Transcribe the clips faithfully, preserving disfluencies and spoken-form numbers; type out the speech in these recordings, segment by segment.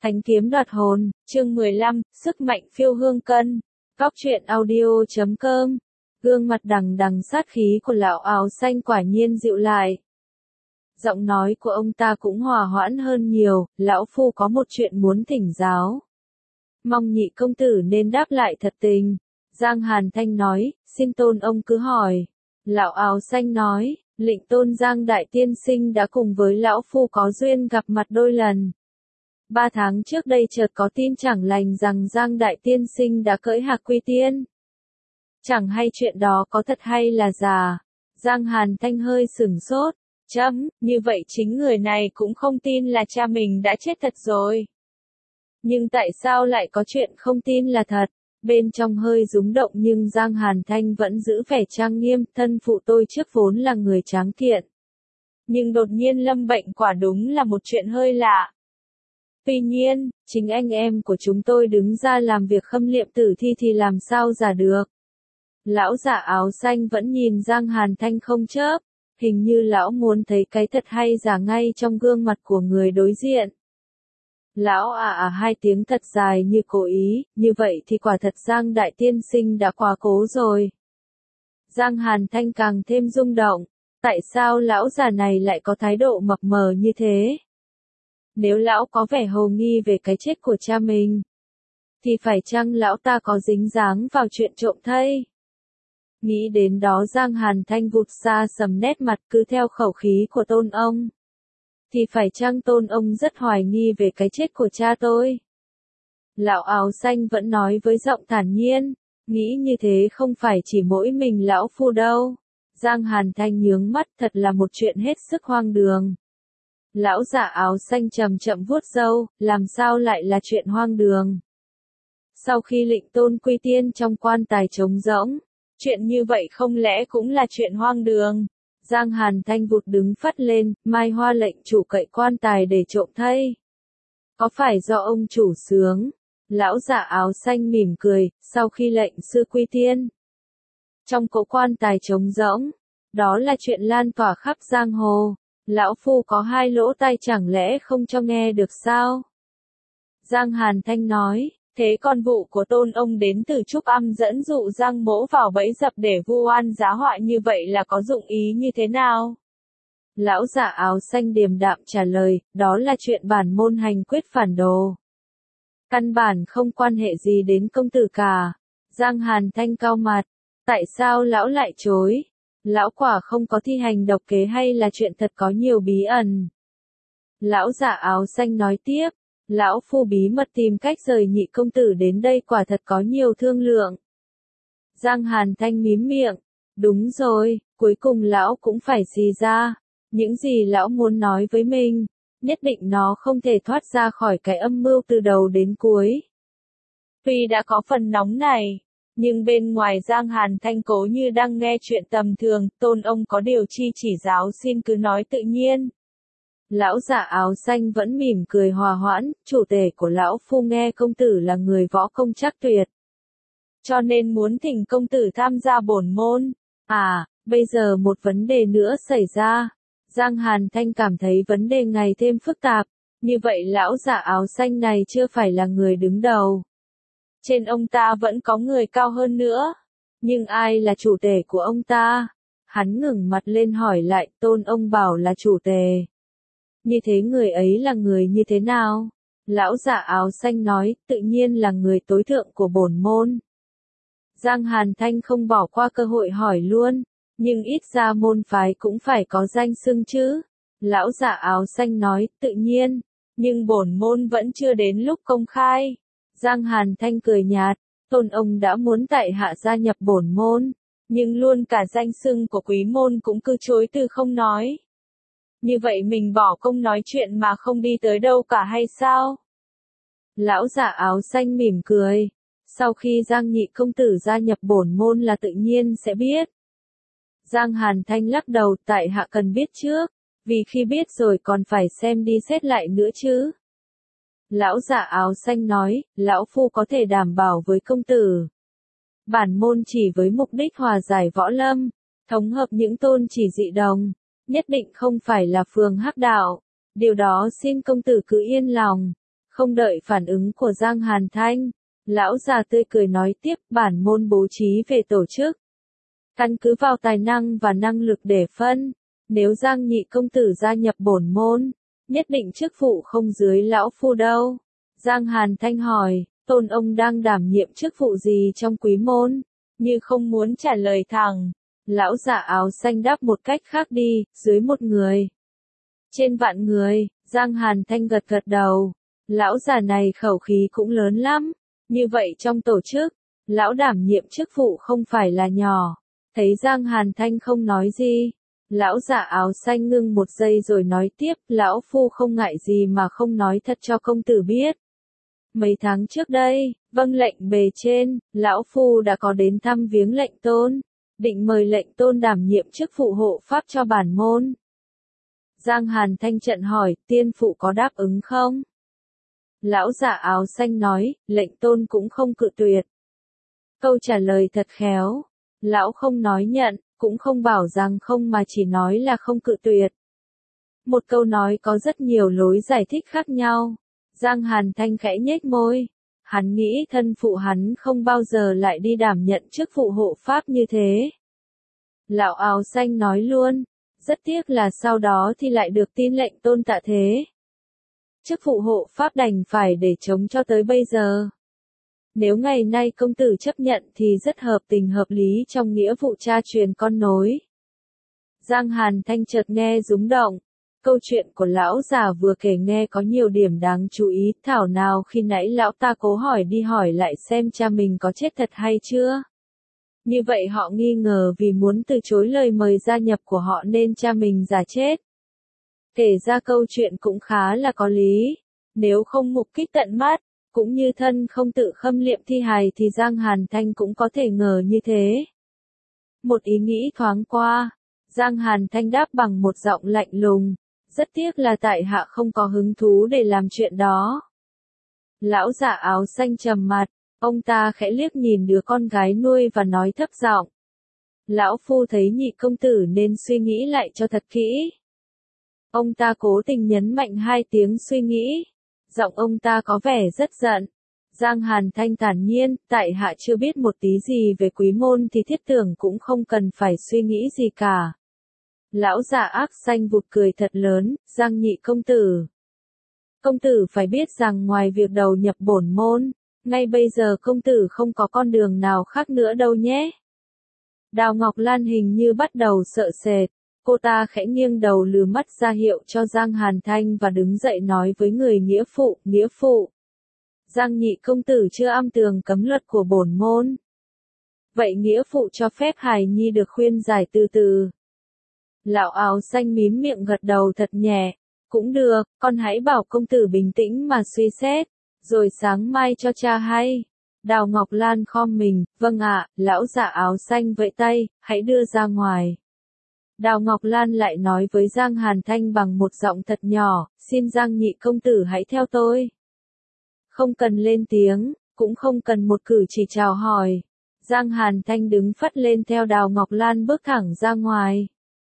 Thánh kiếm đoạt hồn, chương mười lăm, sức mạnh phiêu hương cân. Góc truyện audio chấm com. Gương mặt đằng đằng sát khí của lão áo xanh quả nhiên dịu lại. Giọng nói của ông ta cũng hòa hoãn hơn nhiều, lão phu có một chuyện muốn thỉnh giáo. Mong nhị công tử nên đáp lại thật tình. Giang Hàn Thanh nói, xin tôn ông cứ hỏi. Lão áo xanh nói, lệnh tôn Giang Đại Tiên Sinh đã cùng với lão phu có duyên gặp mặt đôi lần. Ba tháng trước đây chợt có tin chẳng lành rằng Giang Đại Tiên Sinh đã cưỡi Hạc Quy Tiên. Chẳng hay chuyện đó có thật hay là giả. Giang Hàn Thanh hơi sửng sốt. Chấm, như vậy chính người này cũng không tin là cha mình đã chết thật rồi. Nhưng tại sao lại có chuyện không tin là thật? Bên trong hơi rúng động nhưng Giang Hàn Thanh vẫn giữ vẻ trang nghiêm. Thân phụ tôi trước vốn là người tráng thiện. Nhưng đột nhiên lâm bệnh quả đúng là một chuyện hơi lạ. Tuy nhiên, chính anh em của chúng tôi đứng ra làm việc khâm liệm tử thi thì làm sao giả được. Lão giả áo xanh vẫn nhìn Giang Hàn Thanh không chớp, hình như lão muốn thấy cái thật hay giả ngay trong gương mặt của người đối diện. Lão à à hai tiếng thật dài như cố ý, như vậy thì quả thật Giang Đại Tiên Sinh đã quá cố rồi. Giang Hàn Thanh càng thêm rung động, tại sao lão già này lại có thái độ mập mờ như thế? Nếu lão có vẻ hồ nghi về cái chết của cha mình, thì phải chăng lão ta có dính dáng vào chuyện trộm thây? Nghĩ đến đó Giang Hàn Thanh vụt ra sầm nét mặt cứ theo khẩu khí của tôn ông. Thì phải chăng tôn ông rất hoài nghi về cái chết của cha tôi? Lão áo xanh vẫn nói với giọng thản nhiên, nghĩ như thế không phải chỉ mỗi mình lão phu đâu. Giang Hàn Thanh nhướng mắt, thật là một chuyện hết sức hoang đường. Lão giả áo xanh chậm chậm vuốt râu, làm sao lại là chuyện hoang đường? Sau khi lệnh tôn quy tiên trong quan tài trống rỗng, chuyện như vậy không lẽ cũng là chuyện hoang đường? Giang Hàn Thanh vụt đứng phắt lên, Mai Hoa lệnh chủ cậy quan tài để trộm thây. Có phải do ông chủ sướng? Lão giả áo xanh mỉm cười, sau khi lệnh sư quy tiên. Trong cỗ quan tài trống rỗng, đó là chuyện lan tỏa khắp giang hồ. Lão phu có hai lỗ tai chẳng lẽ không cho nghe được sao? Giang Hàn Thanh nói, thế con vụ của tôn ông đến từ Trúc Âm dẫn dụ Giang Mỗ vào bẫy dập để vu oan giá họa như vậy là có dụng ý như thế nào? Lão giả áo xanh điềm đạm trả lời, đó là chuyện bản môn hành quyết phản đồ. Căn bản không quan hệ gì đến công tử cả. Giang Hàn Thanh cau mặt, tại sao lão lại chối? Lão quả không có thi hành độc kế hay là chuyện thật có nhiều bí ẩn? Lão giả áo xanh nói tiếp, lão phu bí mật tìm cách rời nhị công tử đến đây quả thật có nhiều thương lượng. Giang Hàn Thanh mím miệng, đúng rồi, cuối cùng lão cũng phải xì ra. Những gì lão muốn nói với mình, nhất định nó không thể thoát ra khỏi cái âm mưu từ đầu đến cuối. Tuy đã có phần nóng này, nhưng bên ngoài Giang Hàn Thanh cố như đang nghe chuyện tầm thường, tôn ông có điều chi chỉ giáo xin cứ nói tự nhiên. Lão giả áo xanh vẫn mỉm cười hòa hoãn, chủ tể của lão phu nghe công tử là người võ công chắc tuyệt. Cho nên muốn thỉnh công tử tham gia bổn môn. À, bây giờ một vấn đề nữa xảy ra. Giang Hàn Thanh cảm thấy vấn đề ngày thêm phức tạp, như vậy lão giả áo xanh này chưa phải là người đứng đầu. Trên ông ta vẫn có người cao hơn nữa. Nhưng ai là chủ tể của ông ta? Hắn ngẩng mặt lên hỏi lại, tôn ông bảo là chủ tể. Như thế người ấy là người như thế nào? Lão giả áo xanh nói, tự nhiên là người tối thượng của bổn môn. Giang Hàn Thanh không bỏ qua cơ hội hỏi luôn, nhưng ít ra môn phái cũng phải có danh xưng chứ. Lão giả áo xanh nói, tự nhiên, nhưng bổn môn vẫn chưa đến lúc công khai. Giang Hàn Thanh cười nhạt, tôn ông đã muốn tại hạ gia nhập bổn môn, nhưng luôn cả danh xưng của quý môn cũng cứ chối từ không nói. Như vậy mình bỏ công nói chuyện mà không đi tới đâu cả hay sao? Lão giả áo xanh mỉm cười, sau khi Giang nhị công tử gia nhập bổn môn là tự nhiên sẽ biết. Giang Hàn Thanh lắc đầu, tại hạ cần biết trước, vì khi biết rồi còn phải xem đi xét lại nữa chứ. Lão giả áo xanh nói, lão phu có thể đảm bảo với công tử. Bản môn chỉ với mục đích hòa giải võ lâm, thống hợp những tôn chỉ dị đồng, nhất định không phải là phường hắc đạo. Điều đó xin công tử cứ yên lòng. Không đợi phản ứng của Giang Hàn Thanh, lão già tươi cười nói tiếp, bản môn bố trí về tổ chức. Căn cứ vào tài năng và năng lực để phân, nếu Giang nhị công tử gia nhập bổn môn, nhất định chức vụ không dưới lão phu đâu. Giang Hàn Thanh hỏi, Tôn ông đang đảm nhiệm chức vụ gì trong quý môn? Như không muốn trả lời thẳng, lão giả áo xanh đáp một cách khác đi, dưới một người. Trên vạn người, Giang Hàn Thanh gật gật đầu. Lão già này khẩu khí cũng lớn lắm. Như vậy trong tổ chức, lão đảm nhiệm chức vụ không phải là nhỏ. Thấy Giang Hàn Thanh không nói gì, lão giả áo xanh ngưng một giây rồi nói tiếp, lão phu không ngại gì mà không nói thật cho công tử biết. Mấy tháng trước đây, vâng lệnh bề trên, lão phu đã có đến thăm viếng lệnh tôn, định mời lệnh tôn đảm nhiệm chức vụ hộ pháp cho bản môn. Giang Hàn Thanh trận hỏi, tiên phụ có đáp ứng không? Lão giả áo xanh nói, lệnh tôn cũng không cự tuyệt. Câu trả lời thật khéo. Lão không nói nhận, cũng không bảo rằng không mà chỉ nói là không cự tuyệt. Một câu nói có rất nhiều lối giải thích khác nhau. Giang Hàn Thanh khẽ nhếch môi. Hắn nghĩ thân phụ hắn không bao giờ lại đi đảm nhận chức vụ hộ pháp như thế. Lão áo xanh nói luôn, rất tiếc là sau đó thì lại được tin lệnh tôn tạ thế. Chức vụ hộ pháp đành phải để chống cho tới bây giờ. Nếu ngày nay công tử chấp nhận thì rất hợp tình hợp lý trong nghĩa vụ cha truyền con nối. Giang Hàn Thanh chợt nghe rúng động. Câu chuyện của lão già vừa kể nghe có nhiều điểm đáng chú ý, thảo nào khi nãy lão ta cố hỏi đi hỏi lại xem cha mình có chết thật hay chưa. Như vậy họ nghi ngờ vì muốn từ chối lời mời gia nhập của họ nên cha mình giả chết. Kể ra câu chuyện cũng khá là có lý. Nếu không mục kích tận mắt, cũng như thân không tự khâm liệm thi hài thì Giang Hàn Thanh cũng có thể ngờ như thế. Một ý nghĩ thoáng qua, Giang Hàn Thanh đáp bằng một giọng lạnh lùng, rất tiếc là tại hạ không có hứng thú để làm chuyện đó. Lão giả áo xanh trầm mặt, ông ta khẽ liếc nhìn đứa con gái nuôi và nói thấp giọng. Lão phu thấy nhị công tử nên suy nghĩ lại cho thật kỹ. Ông ta cố tình nhấn mạnh hai tiếng suy nghĩ. Giọng ông ta có vẻ rất giận. Giang Hàn Thanh thản nhiên, tại hạ chưa biết một tí gì về quý môn thì thiết tưởng cũng không cần phải suy nghĩ gì cả. Lão già ác xanh vụt cười thật lớn, Giang nhị công tử. Công tử phải biết rằng ngoài việc đầu nhập bổn môn, ngay bây giờ công tử không có con đường nào khác nữa đâu nhé. Đào Ngọc Lan hình như bắt đầu sợ sệt. Cô ta khẽ nghiêng đầu lừ mắt ra hiệu cho Giang Hàn Thanh và đứng dậy nói với người nghĩa phụ, nghĩa phụ. Giang nhị công tử chưa am tường cấm luật của bổn môn. Vậy nghĩa phụ cho phép hài nhi được khuyên giải từ từ. Lão áo xanh mím miệng gật đầu thật nhẹ. Cũng được, con hãy bảo công tử bình tĩnh mà suy xét, rồi sáng mai cho cha hay. Đào Ngọc Lan khom mình, vâng ạ, lão giả áo xanh vẫy tay, hãy đưa ra ngoài. Đào Ngọc Lan lại nói với Giang Hàn Thanh bằng một giọng thật nhỏ, xin Giang nhị công tử hãy theo tôi. Không cần lên tiếng, cũng không cần một cử chỉ chào hỏi. Giang Hàn Thanh đứng phắt lên theo Đào Ngọc Lan bước thẳng ra ngoài.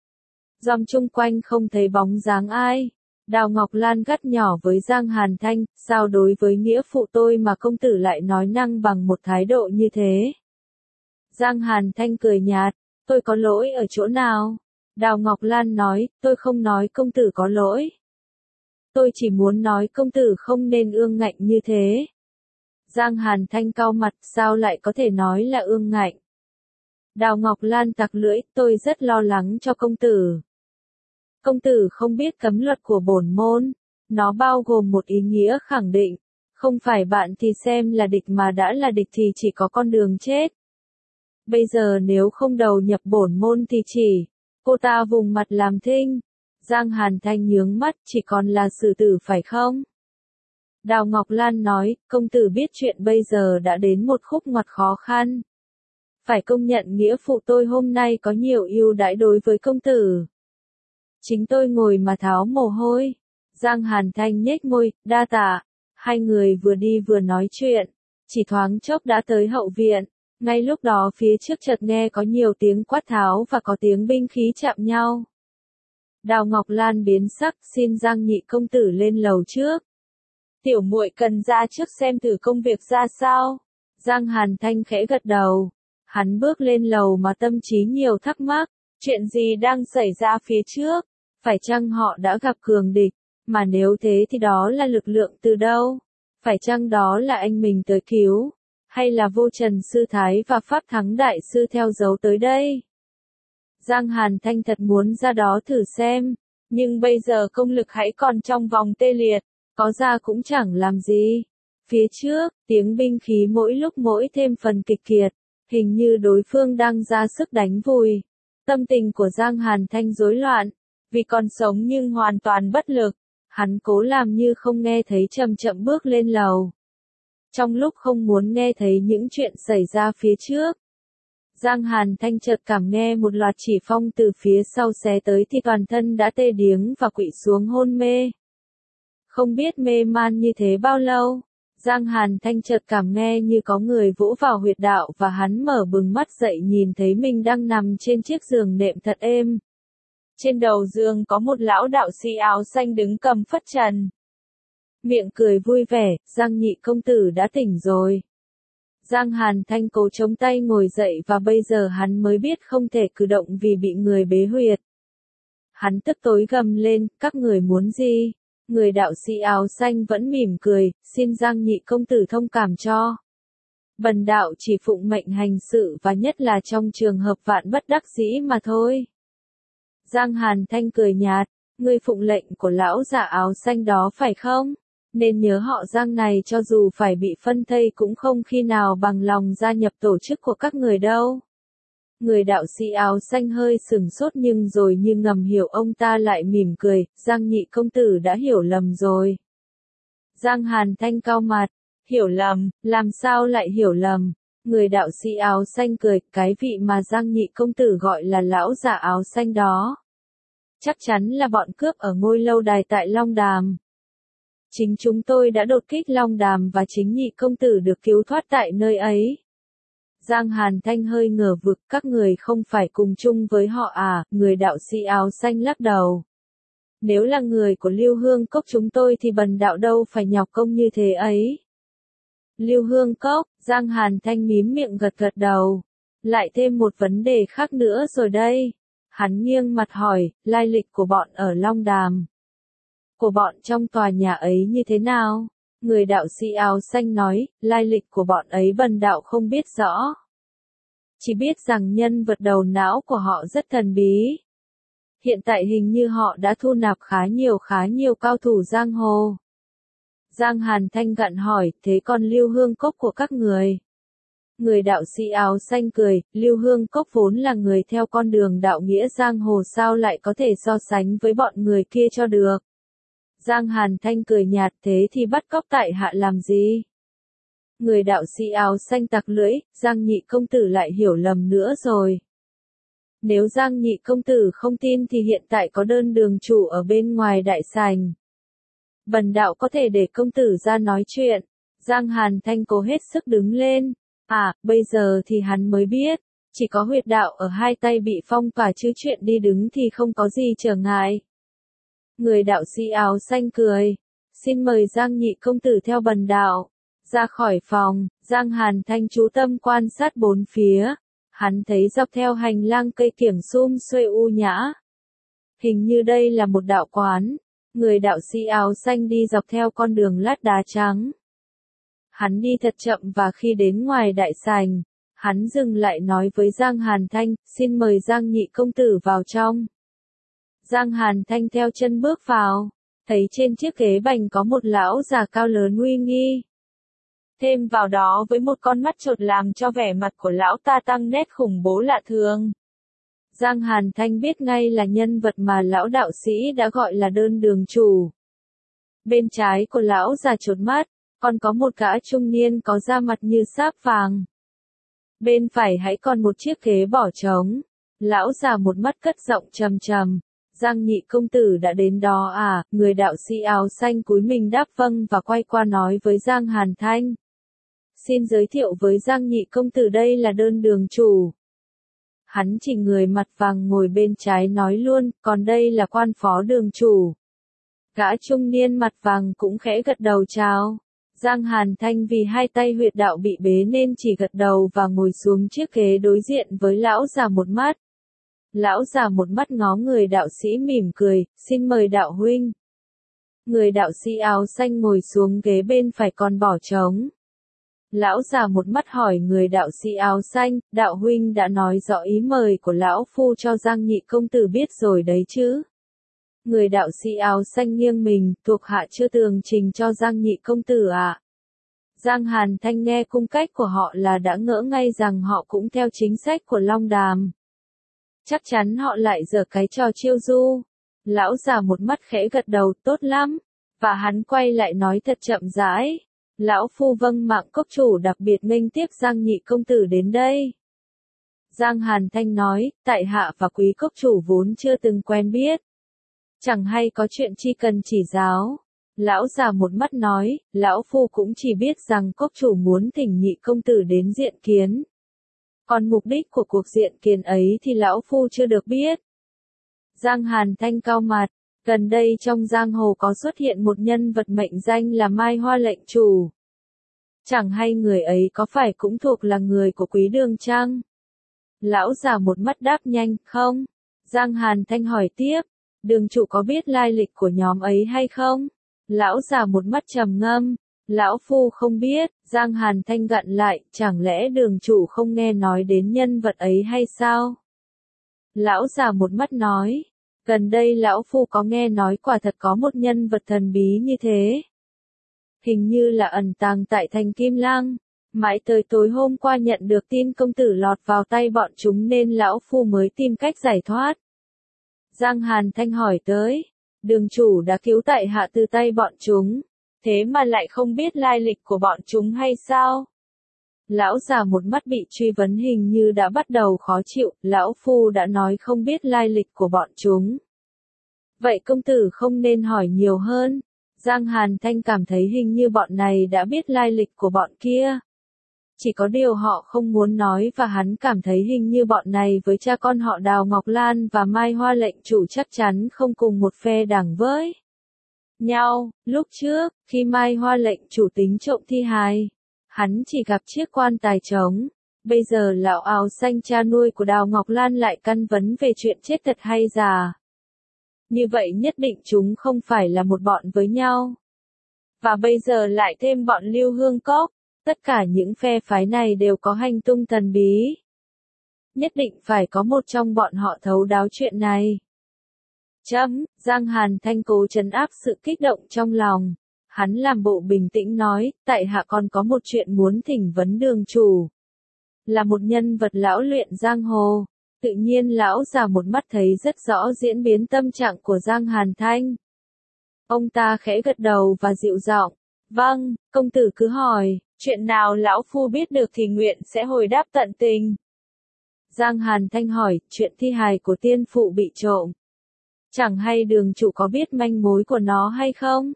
Dòng chung quanh không thấy bóng dáng ai. Đào Ngọc Lan gắt nhỏ với Giang Hàn Thanh, sao đối với nghĩa phụ tôi mà công tử lại nói năng bằng một thái độ như thế. Giang Hàn Thanh cười nhạt, tôi có lỗi ở chỗ nào? Đào Ngọc Lan nói, tôi không nói công tử có lỗi. Tôi chỉ muốn nói công tử không nên ương ngạnh như thế. Giang Hàn Thanh cau mặt, sao lại có thể nói là ương ngạnh? Đào Ngọc Lan tặc lưỡi, tôi rất lo lắng cho công tử. Công tử không biết cấm luật của bổn môn, nó bao gồm một ý nghĩa khẳng định, không phải bạn thì xem là địch mà đã là địch thì chỉ có con đường chết. Bây giờ nếu không đầu nhập bổn môn thì chỉ, cô ta vùng mặt làm thinh. Giang Hàn Thanh nhướng mắt, chỉ còn là xử tử phải không? Đào Ngọc Lan nói, công tử biết chuyện bây giờ đã đến một khúc ngoặt khó khăn. Phải công nhận nghĩa phụ tôi hôm nay có nhiều ưu đãi đối với công tử. Chính tôi ngồi mà tháo mồ hôi. Giang Hàn Thanh nhếch môi, đa tạ. Hai người vừa đi vừa nói chuyện. Chỉ thoáng chốc đã tới hậu viện. Ngay lúc đó phía trước chợt nghe có nhiều tiếng quát tháo và có tiếng binh khí chạm nhau. Đào Ngọc Lan biến sắc, xin Giang nhị công tử lên lầu trước. Tiểu muội cần ra trước xem thử công việc ra sao. Giang Hàn Thanh khẽ gật đầu. Hắn bước lên lầu mà tâm trí nhiều thắc mắc. Chuyện gì đang xảy ra phía trước? Phải chăng họ đã gặp cường địch? Mà nếu thế thì đó là lực lượng từ đâu? Phải chăng đó là anh mình tới cứu? Hay là Vô Trần Sư Thái và Pháp Thắng Đại Sư theo dấu tới đây? Giang Hàn Thanh thật muốn ra đó thử xem. Nhưng bây giờ công lực hãy còn trong vòng tê liệt. Có ra cũng chẳng làm gì. Phía trước, tiếng binh khí mỗi lúc mỗi thêm phần kịch kiệt. Hình như đối phương đang ra sức đánh vùi. Tâm tình của Giang Hàn Thanh rối loạn. Vì còn sống nhưng hoàn toàn bất lực. Hắn cố làm như không nghe thấy, chậm chậm bước lên lầu. Trong lúc không muốn nghe thấy những chuyện xảy ra phía trước, Giang Hàn Thanh chợt cảm nghe một loạt chỉ phong từ phía sau xé tới thì toàn thân đã tê điếng và quỵ xuống hôn mê. Không biết mê man như thế bao lâu, Giang Hàn Thanh chợt cảm nghe như có người vỗ vào huyệt đạo và hắn mở bừng mắt dậy nhìn thấy mình đang nằm trên chiếc giường nệm thật êm. Trên đầu giường có một lão đạo sĩ áo xanh đứng cầm phất trần. Miệng cười vui vẻ, Giang nhị công tử đã tỉnh rồi. Giang Hàn Thanh cố chống tay ngồi dậy và bây giờ hắn mới biết không thể cử động vì bị người bế huyệt. Hắn tức tối gầm lên, các người muốn gì? Người đạo sĩ áo xanh vẫn mỉm cười, xin Giang nhị công tử thông cảm cho. Bần đạo chỉ phụng mệnh hành sự và nhất là trong trường hợp vạn bất đắc dĩ mà thôi. Giang Hàn Thanh cười nhạt, ngươi phụng lệnh của lão giả áo xanh đó phải không? Nên nhớ họ Giang này cho dù phải bị phân thây cũng không khi nào bằng lòng gia nhập tổ chức của các người đâu. Người đạo sĩ áo xanh hơi sừng sốt nhưng rồi như ngầm hiểu ông ta lại mỉm cười, Giang nhị công tử đã hiểu lầm rồi. Giang Hàn Thanh cau mặt, hiểu lầm, làm sao lại hiểu lầm? Người đạo sĩ áo xanh cười, cái vị mà Giang nhị công tử gọi là lão giả áo xanh đó. Chắc chắn là bọn cướp ở ngôi lâu đài tại Long Đàm. Chính chúng tôi đã đột kích Long Đàm và chính nhị công tử được cứu thoát tại nơi ấy. Giang Hàn Thanh hơi ngờ vực, các người không phải cùng chung với họ à? Người đạo sĩ áo xanh lắc đầu. Nếu là người của Lưu Hương Cốc chúng tôi thì bần đạo đâu phải nhọc công như thế ấy. Lưu Hương Cốc, Giang Hàn Thanh mím miệng gật gật đầu. Lại thêm một vấn đề khác nữa rồi đây. Hắn nghiêng mặt hỏi, lai lịch của bọn ở Long Đàm. Của bọn trong tòa nhà ấy như thế nào? Người đạo sĩ áo xanh nói, lai lịch của bọn ấy bần đạo không biết rõ. Chỉ biết rằng nhân vật đầu não của họ rất thần bí. Hiện tại hình như họ đã thu nạp khá nhiều khá nhiều cao thủ giang hồ. Giang Hàn Thanh gặn hỏi, thế còn Lưu Hương Cốc của các người? Người đạo sĩ áo xanh cười, Lưu Hương Cốc vốn là người theo con đường đạo nghĩa giang hồ sao lại có thể so sánh với bọn người kia cho được. Giang Hàn Thanh cười nhạt, thế thì bắt cóc tại hạ làm gì? Người đạo sĩ áo xanh tặc lưỡi, Giang nhị công tử lại hiểu lầm nữa rồi. Nếu Giang nhị công tử không tin thì hiện tại có đơn đường chủ ở bên ngoài đại sảnh. Bần đạo có thể để công tử ra nói chuyện. Giang Hàn Thanh cố hết sức đứng lên. À, bây giờ thì hắn mới biết, chỉ có huyệt đạo ở hai tay bị phong tỏa chứ chuyện đi đứng thì không có gì trở ngại. Người đạo sĩ áo xanh cười, xin mời Giang nhị công tử theo bần đạo. Ra khỏi phòng, Giang Hàn Thanh chú tâm quan sát bốn phía. Hắn thấy dọc theo hành lang cây kiểng sum xuê u nhã. Hình như đây là một đạo quán. Người đạo sĩ áo xanh đi dọc theo con đường lát đá trắng. Hắn đi thật chậm và khi đến ngoài đại sảnh, hắn dừng lại nói với Giang Hàn Thanh, xin mời Giang nhị công tử vào trong. Giang Hàn Thanh theo chân bước vào, thấy trên chiếc ghế bành có một lão già cao lớn uy nghi. Thêm vào đó với một con mắt chột làm cho vẻ mặt của lão ta tăng nét khủng bố lạ thường. Giang Hàn Thanh biết ngay là nhân vật mà lão đạo sĩ đã gọi là đơn đường chủ. Bên trái của lão già chột mắt, còn có một gã trung niên có da mặt như sáp vàng. Bên phải hãy còn một chiếc ghế bỏ trống. Lão già một mắt cất giọng trầm trầm. Giang nhị công tử đã đến đó à? Người đạo sĩ áo xanh cúi mình đáp vâng và quay qua nói với Giang Hàn Thanh. Xin giới thiệu với Giang nhị công tử đây là đơn đường chủ. Hắn chỉ người mặt vàng ngồi bên trái nói luôn, còn đây là quan phó đường chủ. Gã trung niên mặt vàng cũng khẽ gật đầu chào. Giang Hàn Thanh vì hai tay huyệt đạo bị bế nên chỉ gật đầu và ngồi xuống chiếc ghế đối diện với lão già một mắt. Lão già một mắt ngó người đạo sĩ mỉm cười, xin mời đạo huynh. Người đạo sĩ áo xanh ngồi xuống ghế bên phải còn bỏ trống. Lão già một mắt hỏi người đạo sĩ áo xanh, đạo huynh đã nói rõ ý mời của lão phu cho Giang nhị công tử biết rồi đấy chứ. Người đạo sĩ áo xanh nghiêng mình, thuộc hạ chưa tường trình cho Giang nhị công tử ạ. À. Giang Hàn Thanh nghe cung cách của họ là đã ngỡ ngay rằng họ cũng theo chính sách của Long Đàm. Chắc chắn họ lại giở cái trò chiêu du. Lão già một mắt khẽ gật đầu, tốt lắm. Và hắn quay lại nói thật chậm rãi. Lão phu vâng mạng cốc chủ đặc biệt nghênh tiếp Giang nhị công tử đến đây. Giang Hàn Thanh nói, tại hạ và quý cốc chủ vốn chưa từng quen biết. Chẳng hay có chuyện chi cần chỉ giáo. Lão già một mắt nói, lão phu cũng chỉ biết rằng cốc chủ muốn thỉnh nhị công tử đến diện kiến. Còn mục đích của cuộc diện kiến ấy thì lão phu chưa được biết. Giang Hàn Thanh cau mặt, gần đây trong giang hồ có xuất hiện một nhân vật mệnh danh là Mai Hoa lệnh chủ. Chẳng hay người ấy có phải cũng thuộc là người của quý đường chăng? Lão già một mắt đáp nhanh, không. Giang Hàn Thanh hỏi tiếp, đường chủ có biết lai lịch của nhóm ấy hay không? Lão già một mắt trầm ngâm, lão phu không biết. Giang Hàn Thanh gặn lại, chẳng lẽ đường chủ không nghe nói đến nhân vật ấy hay sao? Lão già một mắt nói, gần đây lão phu có nghe nói quả thật có một nhân vật thần bí như thế. Hình như là ẩn tàng tại thành Kim Lang. Mãi tới tối hôm qua nhận được tin công tử lọt vào tay bọn chúng nên lão phu mới tìm cách giải thoát. Giang Hàn Thanh hỏi tới, đường chủ đã cứu tại hạ từ tay bọn chúng, thế mà lại không biết lai lịch của bọn chúng hay sao? Lão già một mắt bị truy vấn hình như đã bắt đầu khó chịu, lão phu đã nói không biết lai lịch của bọn chúng. Vậy công tử không nên hỏi nhiều hơn. Giang Hàn Thanh cảm thấy hình như bọn này đã biết lai lịch của bọn kia. Chỉ có điều họ không muốn nói và hắn cảm thấy hình như bọn này với cha con họ Đào Ngọc Lan và Mai Hoa lệnh chủ chắc chắn không cùng một phe đảng với nhau. Lúc trước, khi Mai Hoa lệnh chủ tính trộm thi hài, hắn chỉ gặp chiếc quan tài trống. Bây giờ lão áo xanh cha nuôi của Đào Ngọc Lan lại căn vấn về chuyện chết thật hay giả. Như vậy nhất định chúng không phải là một bọn với nhau. Và bây giờ lại thêm bọn Lưu Hương Cốc. Tất cả những phe phái này đều có hành tung thần bí. Nhất định phải có một trong bọn họ thấu đáo chuyện này. Chấm, Giang Hàn Thanh cố trấn áp sự kích động trong lòng. Hắn làm bộ bình tĩnh nói, tại hạ còn có một chuyện muốn thỉnh vấn đường chủ. Là một nhân vật lão luyện giang hồ. Tự nhiên lão già một mắt thấy rất rõ diễn biến tâm trạng của Giang Hàn Thanh. Ông ta khẽ gật đầu và dịu giọng, vâng, công tử cứ hỏi. Chuyện nào lão phu biết được thì nguyện sẽ hồi đáp tận tình. Giang Hàn Thanh hỏi, chuyện thi hài của tiên phụ bị trộm. Chẳng hay đường chủ có biết manh mối của nó hay không?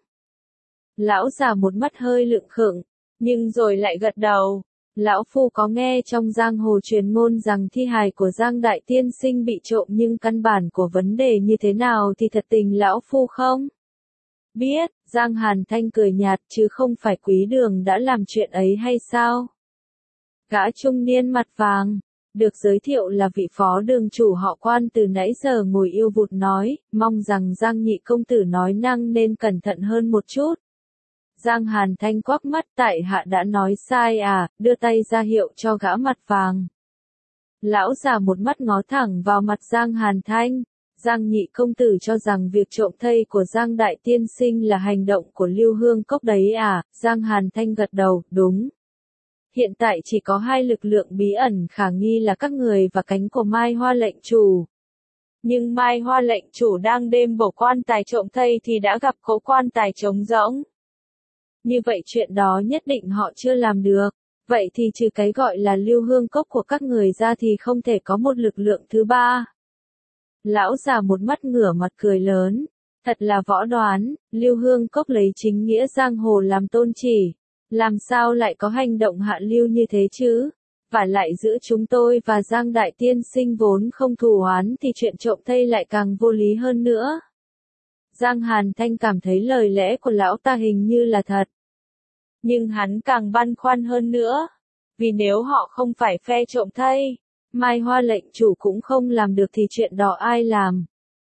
Lão già một mắt hơi lựng khựng, nhưng rồi lại gật đầu. Lão phu có nghe trong giang hồ truyền ngôn rằng thi hài của Giang Đại Tiên Sinh bị trộm nhưng căn bản của vấn đề như thế nào thì thật tình lão phu không biết. Giang Hàn Thanh cười nhạt, chứ không phải quý đường đã làm chuyện ấy hay sao? Gã trung niên mặt vàng, được giới thiệu là vị phó đường chủ họ Quan từ nãy giờ ngồi yêu vụt nói, mong rằng Giang nhị công tử nói năng nên cẩn thận hơn một chút. Giang Hàn Thanh quắc mắt, tại hạ đã nói sai à, đưa tay ra hiệu cho gã mặt vàng. Lão già một mắt ngó thẳng vào mặt Giang Hàn Thanh. Giang nhị công tử cho rằng việc trộm thây của Giang Đại Tiên Sinh là hành động của Lưu Hương Cốc đấy à? Giang Hàn Thanh gật đầu, đúng. Hiện tại chỉ có hai lực lượng bí ẩn khả nghi là các người và cánh của Mai Hoa lệnh chủ. Nhưng Mai Hoa lệnh chủ đang đêm bổ quan tài trộm thây thì đã gặp cố quan tài trống rỗng. Như vậy chuyện đó nhất định họ chưa làm được. Vậy thì trừ cái gọi là Lưu Hương Cốc của các người ra thì không thể có một lực lượng thứ ba. Lão già một mắt ngửa mặt cười lớn, thật là võ đoán. Lưu Hương Cốc lấy chính nghĩa giang hồ làm tôn chỉ, làm sao lại có hành động hạ lưu như thế chứ? Và lại giữa chúng tôi và Giang Đại Tiên Sinh vốn không thù oán thì chuyện trộm thây lại càng vô lý hơn nữa. Giang Hàn Thanh cảm thấy lời lẽ của lão ta hình như là thật. Nhưng hắn càng băn khoăn hơn nữa. Vì nếu họ không phải phe trộm thay, Mai Hoa lệnh chủ cũng không làm được thì chuyện đó ai làm?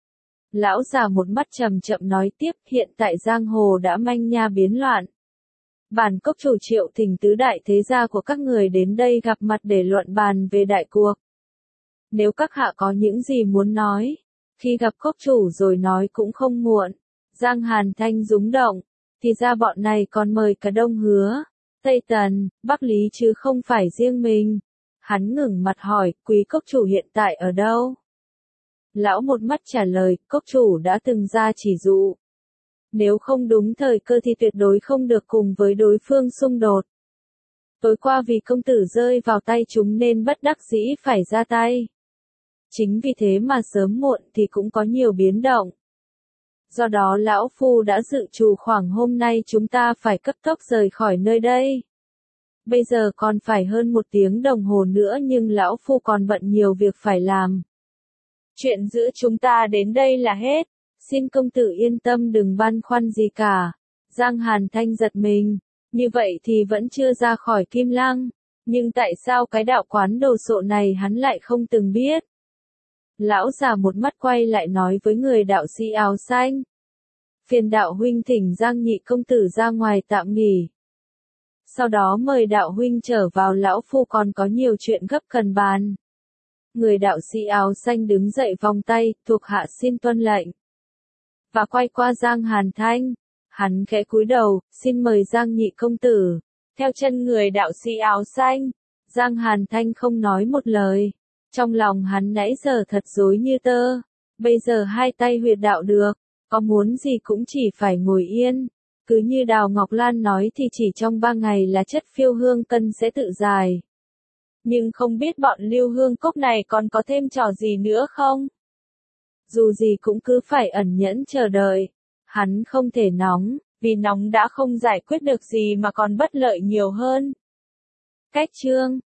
Lão già một mắt chậm chậm nói tiếp, hiện tại giang hồ đã manh nha biến loạn. Bản cốc chủ triệu thỉnh tứ đại thế gia của các người đến đây gặp mặt để luận bàn về đại cuộc. Nếu các hạ có những gì muốn nói, khi gặp cốc chủ rồi nói cũng không muộn. Giang Hàn Thanh rúng động, thì ra bọn này còn mời cả Đông Hứa, Tây Tần, Bắc Lý chứ không phải riêng mình. Hắn ngẩng mặt hỏi, quý cốc chủ hiện tại ở đâu? Lão một mắt trả lời, cốc chủ đã từng ra chỉ dụ. Nếu không đúng thời cơ thì tuyệt đối không được cùng với đối phương xung đột. Tối qua vì công tử rơi vào tay chúng nên bất đắc dĩ phải ra tay. Chính vì thế mà sớm muộn thì cũng có nhiều biến động. Do đó lão phu đã dự trù khoảng hôm nay chúng ta phải cấp tốc rời khỏi nơi đây. Bây giờ còn phải hơn một tiếng đồng hồ nữa nhưng lão phu còn bận nhiều việc phải làm. Chuyện giữa chúng ta đến đây là hết. Xin công tử yên tâm đừng băn khoăn gì cả. Giang Hàn Thanh giật mình. Như vậy thì vẫn chưa ra khỏi Kim Lăng. Nhưng tại sao cái đạo quán đồ sộ này hắn lại không từng biết? Lão già một mắt quay lại nói với người đạo sĩ áo xanh. Phiền đạo huynh thỉnh Giang nhị công tử ra ngoài tạm nghỉ. Sau đó mời đạo huynh trở vào, lão phu còn có nhiều chuyện gấp cần bàn. Người đạo sĩ áo xanh đứng dậy vòng tay, thuộc hạ xin tuân lệnh. Và quay qua Giang Hàn Thanh. Hắn khẽ cúi đầu, xin mời Giang nhị công tử. Theo chân người đạo sĩ áo xanh, Giang Hàn Thanh không nói một lời. Trong lòng hắn nãy giờ thật rối như tơ. Bây giờ hai tay huyệt đạo được, có muốn gì cũng chỉ phải ngồi yên. Cứ như Đào Ngọc Lan nói thì chỉ trong ba ngày là chất phiêu hương cân sẽ tự giải. Nhưng không biết bọn lưu hương cốc này còn có thêm trò gì nữa không? Dù gì cũng cứ phải ẩn nhẫn chờ đợi. Hắn không thể nóng, vì nóng đã không giải quyết được gì mà còn bất lợi nhiều hơn. Cách chương